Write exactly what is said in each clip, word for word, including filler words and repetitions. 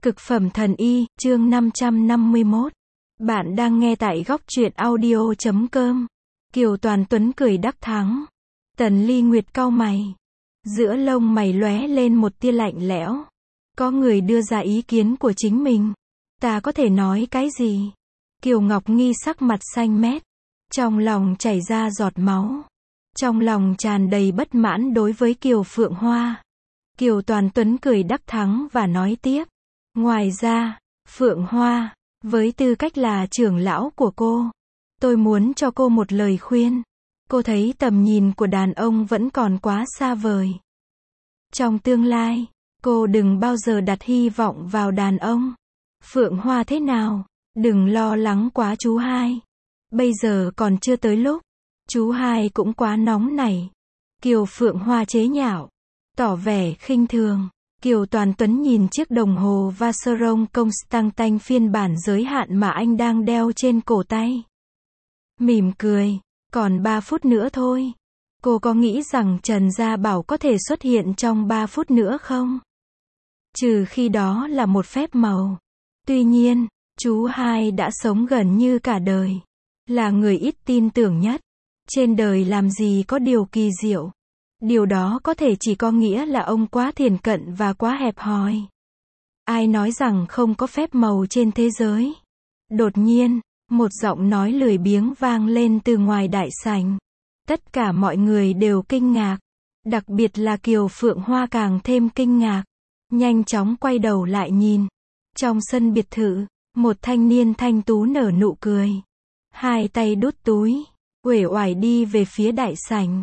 Cực phẩm thần y, chương năm trăm năm mươi mốt. Bạn đang nghe tại góc truyện audio chấm com. Kiều Toàn Tuấn cười đắc thắng. Tần Ly Nguyệt cau mày. Giữa lông mày lóe lên một tia lạnh lẽo. Có người đưa ra ý kiến của chính mình. Ta có thể nói cái gì? Kiều Ngọc Nghi sắc mặt xanh mét. Trong lòng chảy ra giọt máu. Trong lòng tràn đầy bất mãn đối với Kiều Phượng Hoa. Kiều Toàn Tuấn cười đắc thắng và nói tiếp. Ngoài ra, Phượng Hoa, với tư cách là trưởng lão của cô, tôi muốn cho cô một lời khuyên. Cô thấy tầm nhìn của đàn ông vẫn còn quá xa vời. Trong tương lai, cô đừng bao giờ đặt hy vọng vào đàn ông. Phượng Hoa thế nào? Đừng lo lắng quá chú hai. Bây giờ còn chưa tới lúc. Chú hai cũng quá nóng nảy. Kiều Phượng Hoa chế nhạo, tỏ vẻ khinh thường. Kiều Toàn Tuấn nhìn chiếc đồng hồ Vacheron Constantin phiên bản giới hạn mà anh đang đeo trên cổ tay. Mỉm cười, còn ba phút nữa thôi. Cô có nghĩ rằng Trần Gia Bảo có thể xuất hiện trong ba phút nữa không? Trừ khi đó là một phép màu. Tuy nhiên, chú hai đã sống gần như cả đời. Là người ít tin tưởng nhất. Trên đời làm gì có điều kỳ diệu. Điều đó có thể chỉ có nghĩa là ông quá thiển cận và quá hẹp hòi. Ai nói rằng không có phép màu trên thế giới? Đột nhiên, một giọng nói lười biếng vang lên từ ngoài đại sảnh. Tất cả mọi người đều kinh ngạc. Đặc biệt là Kiều Phượng Hoa càng thêm kinh ngạc. Nhanh chóng quay đầu lại nhìn. Trong sân biệt thự, một thanh niên thanh tú nở nụ cười. Hai tay đút túi, uể oải đi về phía đại sảnh.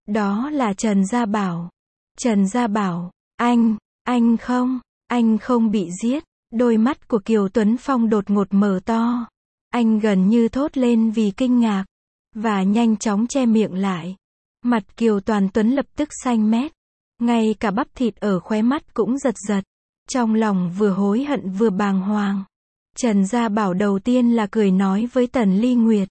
Đó là Trần Gia Bảo. Trần Gia Bảo, anh, anh không, anh không bị giết. Đôi mắt của Kiều Tuấn Phong đột ngột mở to. Anh gần như thốt lên vì kinh ngạc. Và nhanh chóng che miệng lại. Mặt Kiều Toàn Tuấn lập tức xanh mét. Ngay cả bắp thịt ở khóe mắt cũng giật giật. Trong lòng vừa hối hận vừa bàng hoàng. Trần Gia Bảo đầu tiên là cười nói với Tần Ly Nguyệt.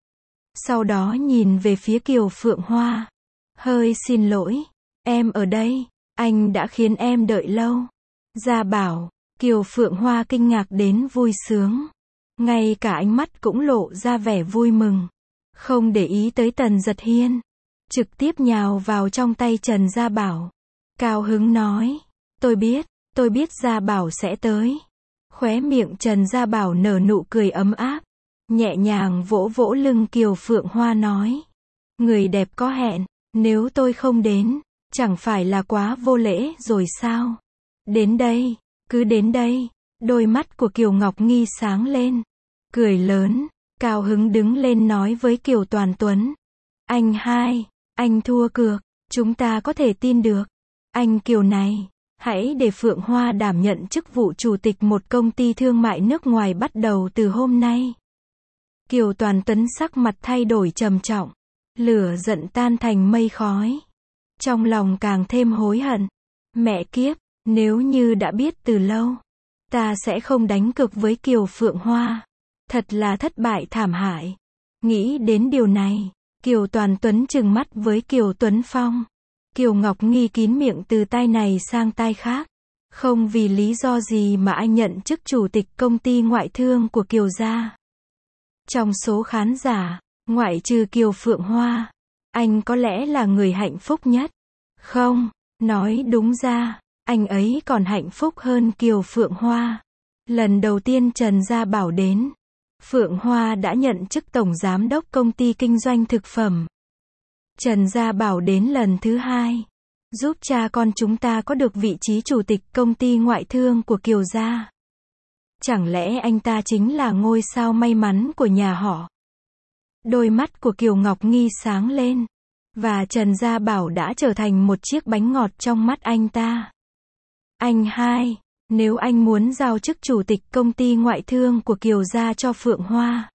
Sau đó nhìn về phía Kiều Phượng Hoa. Hơi xin lỗi, em ở đây, anh đã khiến em đợi lâu. Gia Bảo, Kiều Phượng Hoa kinh ngạc đến vui sướng. Ngay cả ánh mắt cũng lộ ra vẻ vui mừng. Không để ý tới Tần Giật Hiên. Trực tiếp nhào vào trong tay Trần Gia Bảo. Cao hứng nói, tôi biết, tôi biết Gia Bảo sẽ tới. Khóe miệng Trần Gia Bảo nở nụ cười ấm áp. Nhẹ nhàng vỗ vỗ lưng Kiều Phượng Hoa nói. Người đẹp có hẹn. Nếu tôi không đến, chẳng phải là quá vô lễ rồi sao? Đến đây, cứ đến đây. Đôi mắt của Kiều Ngọc Nghi sáng lên. Cười lớn, cao hứng đứng lên nói với Kiều Toàn Tuấn. Anh hai, anh thua cược, chúng ta có thể tin được. Anh Kiều này, hãy để Phượng Hoa đảm nhận chức vụ chủ tịch một công ty thương mại nước ngoài bắt đầu từ hôm nay. Kiều Toàn Tuấn sắc mặt thay đổi trầm trọng. Lửa giận tan thành mây khói. Trong lòng càng thêm hối hận. Mẹ kiếp, nếu như đã biết từ lâu, ta sẽ không đánh cược với Kiều Phượng Hoa. Thật là thất bại thảm hại. Nghĩ đến điều này, Kiều Toàn Tuấn trừng mắt với Kiều Tuấn Phong. Kiều Ngọc Nghi kín miệng từ tai này sang tai khác. Không vì lý do gì mà anh nhận chức chủ tịch công ty ngoại thương của Kiều gia. Trong số khán giả, ngoại trừ Kiều Phượng Hoa, anh có lẽ là người hạnh phúc nhất. Không, nói đúng ra, anh ấy còn hạnh phúc hơn Kiều Phượng Hoa. Lần đầu tiên Trần Gia Bảo đến, Phượng Hoa đã nhận chức tổng giám đốc công ty kinh doanh thực phẩm. Trần Gia Bảo đến lần thứ hai, giúp cha con chúng ta có được vị trí chủ tịch công ty ngoại thương của Kiều gia. Chẳng lẽ anh ta chính là ngôi sao may mắn của nhà họ? Đôi mắt của Kiều Ngọc Nghi sáng lên. Và Trần Gia Bảo đã trở thành một chiếc bánh ngọt trong mắt anh ta. Anh hai, nếu anh muốn giao chức chủ tịch công ty ngoại thương của Kiều gia cho Phượng Hoa,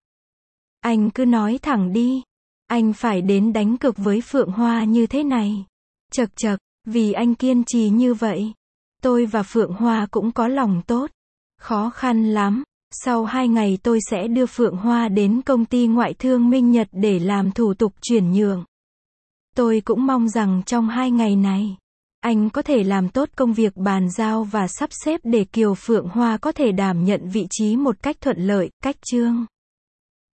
anh cứ nói thẳng đi. Anh phải đến đánh cược với Phượng Hoa như thế này. Chật chật, vì anh kiên trì như vậy, tôi và Phượng Hoa cũng có lòng tốt. Khó khăn lắm. Sau hai ngày tôi sẽ đưa Phượng Hoa đến công ty ngoại thương Minh Nhật để làm thủ tục chuyển nhượng. Tôi cũng mong rằng trong hai ngày này, Anh có thể làm tốt công việc bàn giao và sắp xếp để Kiều Phượng Hoa có thể đảm nhận vị trí một cách thuận lợi, cách Trương